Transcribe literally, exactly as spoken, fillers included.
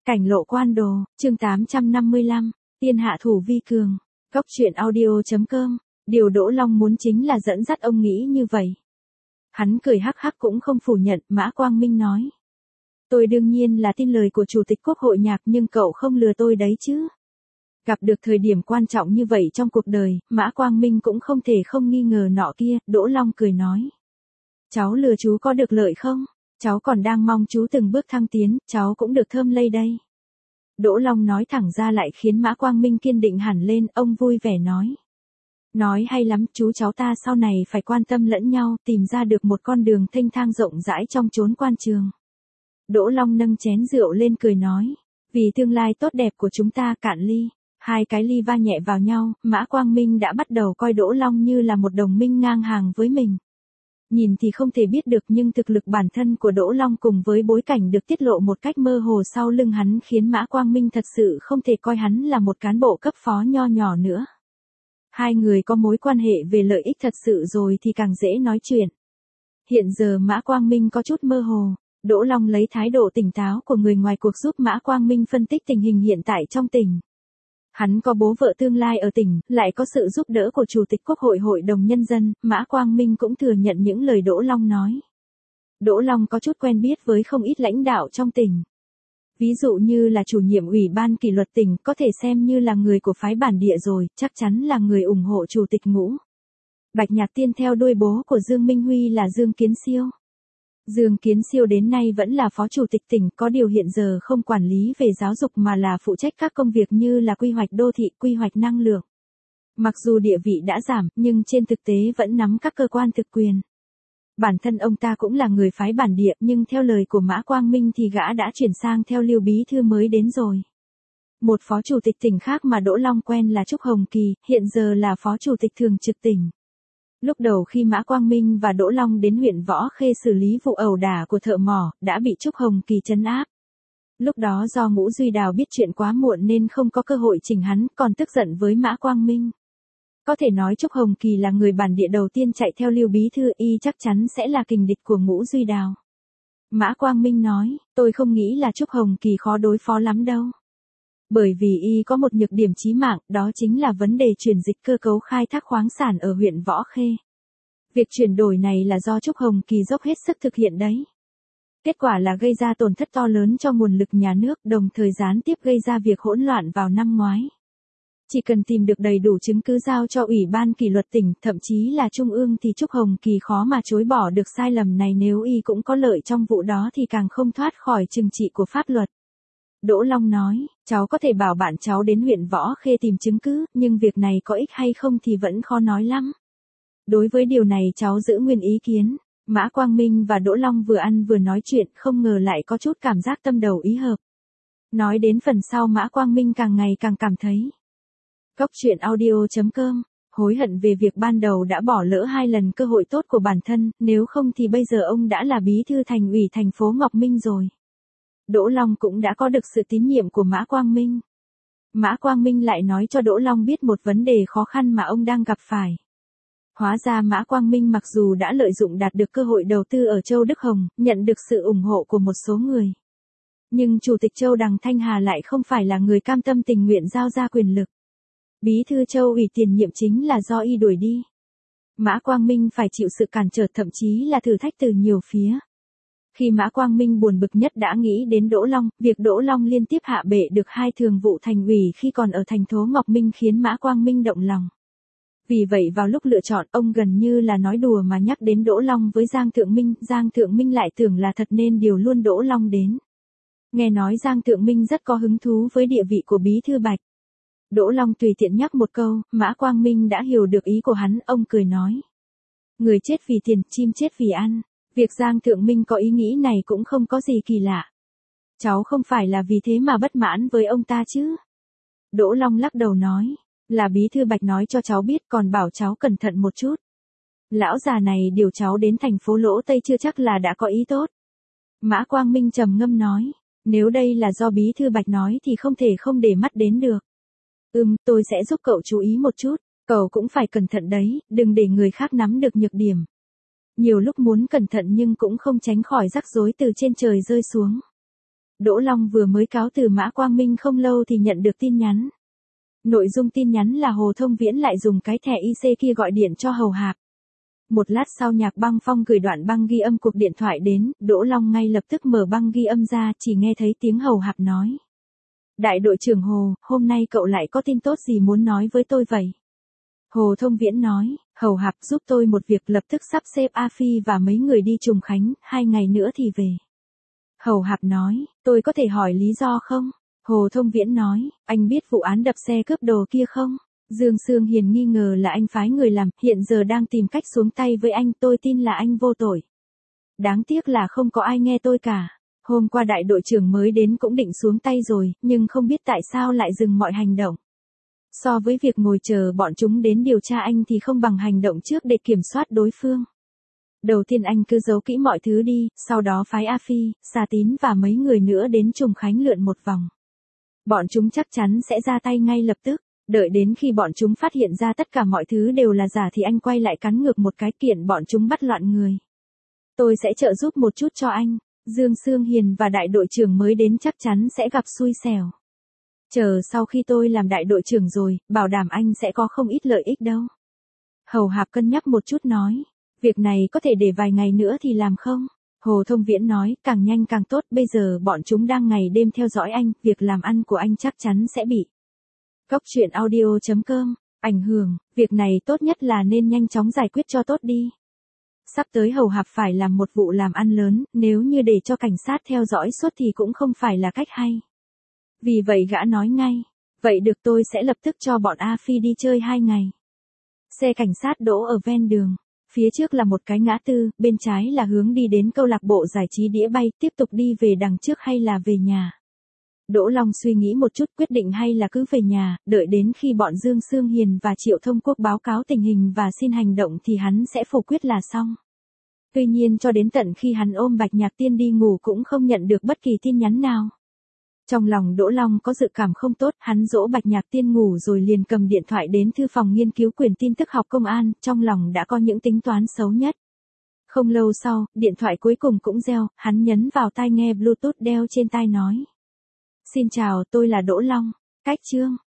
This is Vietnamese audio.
Cảnh lộ quan đồ, chương tám trăm năm mươi lăm, tiên hạ thủ vi cường. Góc truyện audio.com, điều Đỗ Long muốn chính là dẫn dắt ông nghĩ như vậy. Hắn cười hắc hắc cũng không phủ nhận, Mã Quang Minh nói. Tôi đương nhiên là tin lời của Chủ tịch Quốc hội Nhạc, nhưng cậu không lừa tôi đấy chứ. Gặp được thời điểm quan trọng như vậy trong cuộc đời, Mã Quang Minh cũng không thể không nghi ngờ nọ kia. Đỗ Long cười nói. Cháu lừa chú có được lợi không? Cháu còn đang mong chú từng bước thăng tiến, cháu cũng được thơm lây đây. Đỗ Long nói thẳng ra lại khiến Mã Quang Minh kiên định hẳn lên, ông vui vẻ nói. Nói hay lắm, chú cháu ta sau này phải quan tâm lẫn nhau, tìm ra được một con đường thênh thang rộng rãi trong chốn quan trường. Đỗ Long nâng chén rượu lên cười nói, vì tương lai tốt đẹp của chúng ta, cạn ly. Hai cái ly va nhẹ vào nhau, Mã Quang Minh đã bắt đầu coi Đỗ Long như là một đồng minh ngang hàng với mình. Nhìn thì không thể biết được, nhưng thực lực bản thân của Đỗ Long cùng với bối cảnh được tiết lộ một cách mơ hồ sau lưng hắn khiến Mã Quang Minh thật sự không thể coi hắn là một cán bộ cấp phó nho nhỏ nữa. Hai người có mối quan hệ về lợi ích thật sự rồi thì càng dễ nói chuyện. Hiện giờ Mã Quang Minh có chút mơ hồ, Đỗ Long lấy thái độ tỉnh táo của người ngoài cuộc giúp Mã Quang Minh phân tích tình hình hiện tại trong tỉnh. Hắn có bố vợ tương lai ở tỉnh, lại có sự giúp đỡ của Chủ tịch Quốc hội Hội đồng Nhân dân, Mã Quang Minh cũng thừa nhận những lời Đỗ Long nói. Đỗ Long có chút quen biết với không ít lãnh đạo trong tỉnh. Ví dụ như là chủ nhiệm ủy ban kỷ luật tỉnh, có thể xem như là người của phái bản địa rồi, chắc chắn là người ủng hộ Chủ tịch Ngũ. Bạch Nhạc Tiên theo đuôi bố của Dương Minh Huy là Dương Kiến Siêu. Dương Kiến Siêu đến nay vẫn là phó chủ tịch tỉnh, có điều hiện giờ không quản lý về giáo dục mà là phụ trách các công việc như là quy hoạch đô thị, quy hoạch năng lượng. Mặc dù địa vị đã giảm, nhưng trên thực tế vẫn nắm các cơ quan thực quyền. Bản thân ông ta cũng là người phái bản địa, nhưng theo lời của Mã Quang Minh thì gã đã chuyển sang theo Lưu Bí Thư mới đến rồi. Một phó chủ tịch tỉnh khác mà Đỗ Long quen là Trúc Hồng Kỳ, hiện giờ là phó chủ tịch thường trực tỉnh. Lúc đầu khi Mã Quang Minh và Đỗ Long đến huyện Võ Khê xử lý vụ ẩu đả của thợ mỏ, đã bị Trúc Hồng Kỳ trấn áp. Lúc đó do Ngũ Duy Đào biết chuyện quá muộn nên không có cơ hội chỉnh hắn, còn tức giận với Mã Quang Minh. Có thể nói Trúc Hồng Kỳ là người bản địa đầu tiên chạy theo Lưu Bí Thư, y chắc chắn sẽ là kình địch của Ngũ Duy Đào. Mã Quang Minh nói, tôi không nghĩ là Trúc Hồng Kỳ khó đối phó lắm đâu. Bởi vì y có một nhược điểm chí mạng, đó chính là vấn đề chuyển dịch cơ cấu khai thác khoáng sản ở huyện Võ Khê. Việc chuyển đổi này là do Trúc Hồng Kỳ dốc hết sức thực hiện đấy. Kết quả là gây ra tổn thất to lớn cho nguồn lực nhà nước, đồng thời gián tiếp gây ra việc hỗn loạn vào năm ngoái. Chỉ cần tìm được đầy đủ chứng cứ giao cho Ủy ban kỷ luật tỉnh, thậm chí là Trung ương thì Trúc Hồng Kỳ khó mà chối bỏ được sai lầm này, nếu y cũng có lợi trong vụ đó thì càng không thoát khỏi trừng trị của pháp luật. Đỗ Long nói, cháu có thể bảo bạn cháu đến huyện Võ Khê tìm chứng cứ, nhưng việc này có ích hay không thì vẫn khó nói lắm. Đối với điều này cháu giữ nguyên ý kiến. Mã Quang Minh và Đỗ Long vừa ăn vừa nói chuyện, không ngờ lại có chút cảm giác tâm đầu ý hợp. Nói đến phần sau Mã Quang Minh càng ngày càng cảm thấy. Góc truyện audio.com, hối hận về việc ban đầu đã bỏ lỡ hai lần cơ hội tốt của bản thân, nếu không thì bây giờ ông đã là bí thư thành ủy thành phố Ngọc Minh rồi. Đỗ Long cũng đã có được sự tín nhiệm của Mã Quang Minh. Mã Quang Minh lại nói cho Đỗ Long biết một vấn đề khó khăn mà ông đang gặp phải. Hóa ra Mã Quang Minh mặc dù đã lợi dụng đạt được cơ hội đầu tư ở Châu Đức Hồng, nhận được sự ủng hộ của một số người. Nhưng Chủ tịch Châu Đằng Thanh Hà lại không phải là người cam tâm tình nguyện giao ra quyền lực. Bí thư Châu ủy tiền nhiệm chính là do y đuổi đi. Mã Quang Minh phải chịu sự cản trở, thậm chí là thử thách từ nhiều phía. Khi Mã Quang Minh buồn bực nhất đã nghĩ đến Đỗ Long, việc Đỗ Long liên tiếp hạ bệ được hai thường vụ thành ủy khi còn ở thành phố Ngọc Minh khiến Mã Quang Minh động lòng. Vì vậy vào lúc lựa chọn, ông gần như là nói đùa mà nhắc đến Đỗ Long với Giang Thượng Minh, Giang Thượng Minh lại tưởng là thật nên điều luôn Đỗ Long đến. Nghe nói Giang Thượng Minh rất có hứng thú với địa vị của bí thư Bạch. Đỗ Long tùy tiện nhắc một câu, Mã Quang Minh đã hiểu được ý của hắn, ông cười nói. Người chết vì tiền, chim chết vì ăn. Việc Giang Thượng Minh có ý nghĩ này cũng không có gì kỳ lạ. Cháu không phải là vì thế mà bất mãn với ông ta chứ? Đỗ Long lắc đầu nói, là bí thư Bạch nói cho cháu biết, còn bảo cháu cẩn thận một chút. Lão già này điều cháu đến thành phố Lỗ Tây chưa chắc là đã có ý tốt. Mã Quang Minh trầm ngâm nói, nếu đây là do bí thư Bạch nói thì không thể không để mắt đến được. Ừm, tôi sẽ giúp cậu chú ý một chút, cậu cũng phải cẩn thận đấy, đừng để người khác nắm được nhược điểm. Nhiều lúc muốn cẩn thận nhưng cũng không tránh khỏi rắc rối từ trên trời rơi xuống. Đỗ Long vừa mới cáo từ Mã Quang Minh không lâu thì nhận được tin nhắn. Nội dung tin nhắn là Hồ Thông Viễn lại dùng cái thẻ i xê kia gọi điện cho Hầu Hạp. Một lát sau Nhạc Băng Phong gửi đoạn băng ghi âm cuộc điện thoại đến, Đỗ Long ngay lập tức mở băng ghi âm ra, chỉ nghe thấy tiếng Hầu Hạp nói. Đại đội trưởng Hồ, hôm nay cậu lại có tin tốt gì muốn nói với tôi vậy? Hồ Thông Viễn nói, Hầu Hạp giúp tôi một việc, lập tức sắp xếp A Phi và mấy người đi Trùng Khánh, hai ngày nữa thì về. Hầu Hạp nói, tôi có thể hỏi lý do không? Hồ Thông Viễn nói, anh biết vụ án đập xe cướp đồ kia không? Dương Sương Hiền nghi ngờ là anh phái người làm, hiện giờ đang tìm cách xuống tay với anh, tôi tin là anh vô tội. Đáng tiếc là không có ai nghe tôi cả. Hôm qua đại đội trưởng mới đến cũng định xuống tay rồi, nhưng không biết tại sao lại dừng mọi hành động. So với việc ngồi chờ bọn chúng đến điều tra anh thì không bằng hành động trước để kiểm soát đối phương. Đầu tiên anh cứ giấu kỹ mọi thứ đi, sau đó phái A Phi, Sa Tín và mấy người nữa đến Trùng Khánh lượn một vòng. Bọn chúng chắc chắn sẽ ra tay ngay lập tức, đợi đến khi bọn chúng phát hiện ra tất cả mọi thứ đều là giả thì anh quay lại cắn ngược một cái, kiện bọn chúng bắt loạn người. Tôi sẽ trợ giúp một chút cho anh, Dương Sương Hiền và đại đội trưởng mới đến chắc chắn sẽ gặp xui xẻo. Chờ sau khi tôi làm đại đội trưởng rồi, bảo đảm anh sẽ có không ít lợi ích đâu. Hầu Hạp cân nhắc một chút nói, việc này có thể để vài ngày nữa thì làm không? Hồ Thông Viễn nói, càng nhanh càng tốt, bây giờ bọn chúng đang ngày đêm theo dõi anh, việc làm ăn của anh chắc chắn sẽ bị. Cóc truyện audio chấm com, ảnh hưởng, việc này tốt nhất là nên nhanh chóng giải quyết cho tốt đi. Sắp tới Hầu Hạp phải làm một vụ làm ăn lớn, nếu như để cho cảnh sát theo dõi suốt thì cũng không phải là cách hay. Vì vậy gã nói ngay, vậy được, tôi sẽ lập tức cho bọn A Phi đi chơi hai ngày. Xe cảnh sát đỗ ở ven đường, phía trước là một cái ngã tư, bên trái là hướng đi đến câu lạc bộ giải trí đĩa bay, tiếp tục đi về đằng trước hay là về nhà. Đỗ Long suy nghĩ một chút, quyết định hay là cứ về nhà, đợi đến khi bọn Dương Sương Hiền và Triệu Thông Quốc báo cáo tình hình và xin hành động thì hắn sẽ phủ quyết là xong. Tuy nhiên cho đến tận khi hắn ôm Bạch Nhạc Tiên đi ngủ cũng không nhận được bất kỳ tin nhắn nào. Trong lòng Đỗ Long có dự cảm không tốt, hắn dỗ Bạch Nhạc Tiên ngủ rồi liền cầm điện thoại đến thư phòng nghiên cứu quyển tin tức học công an, trong lòng đã có những tính toán xấu nhất. Không lâu sau, điện thoại cuối cùng cũng reo, hắn nhấn vào tai nghe Bluetooth đeo trên tai nói. Xin chào, tôi là Đỗ Long, cách chương.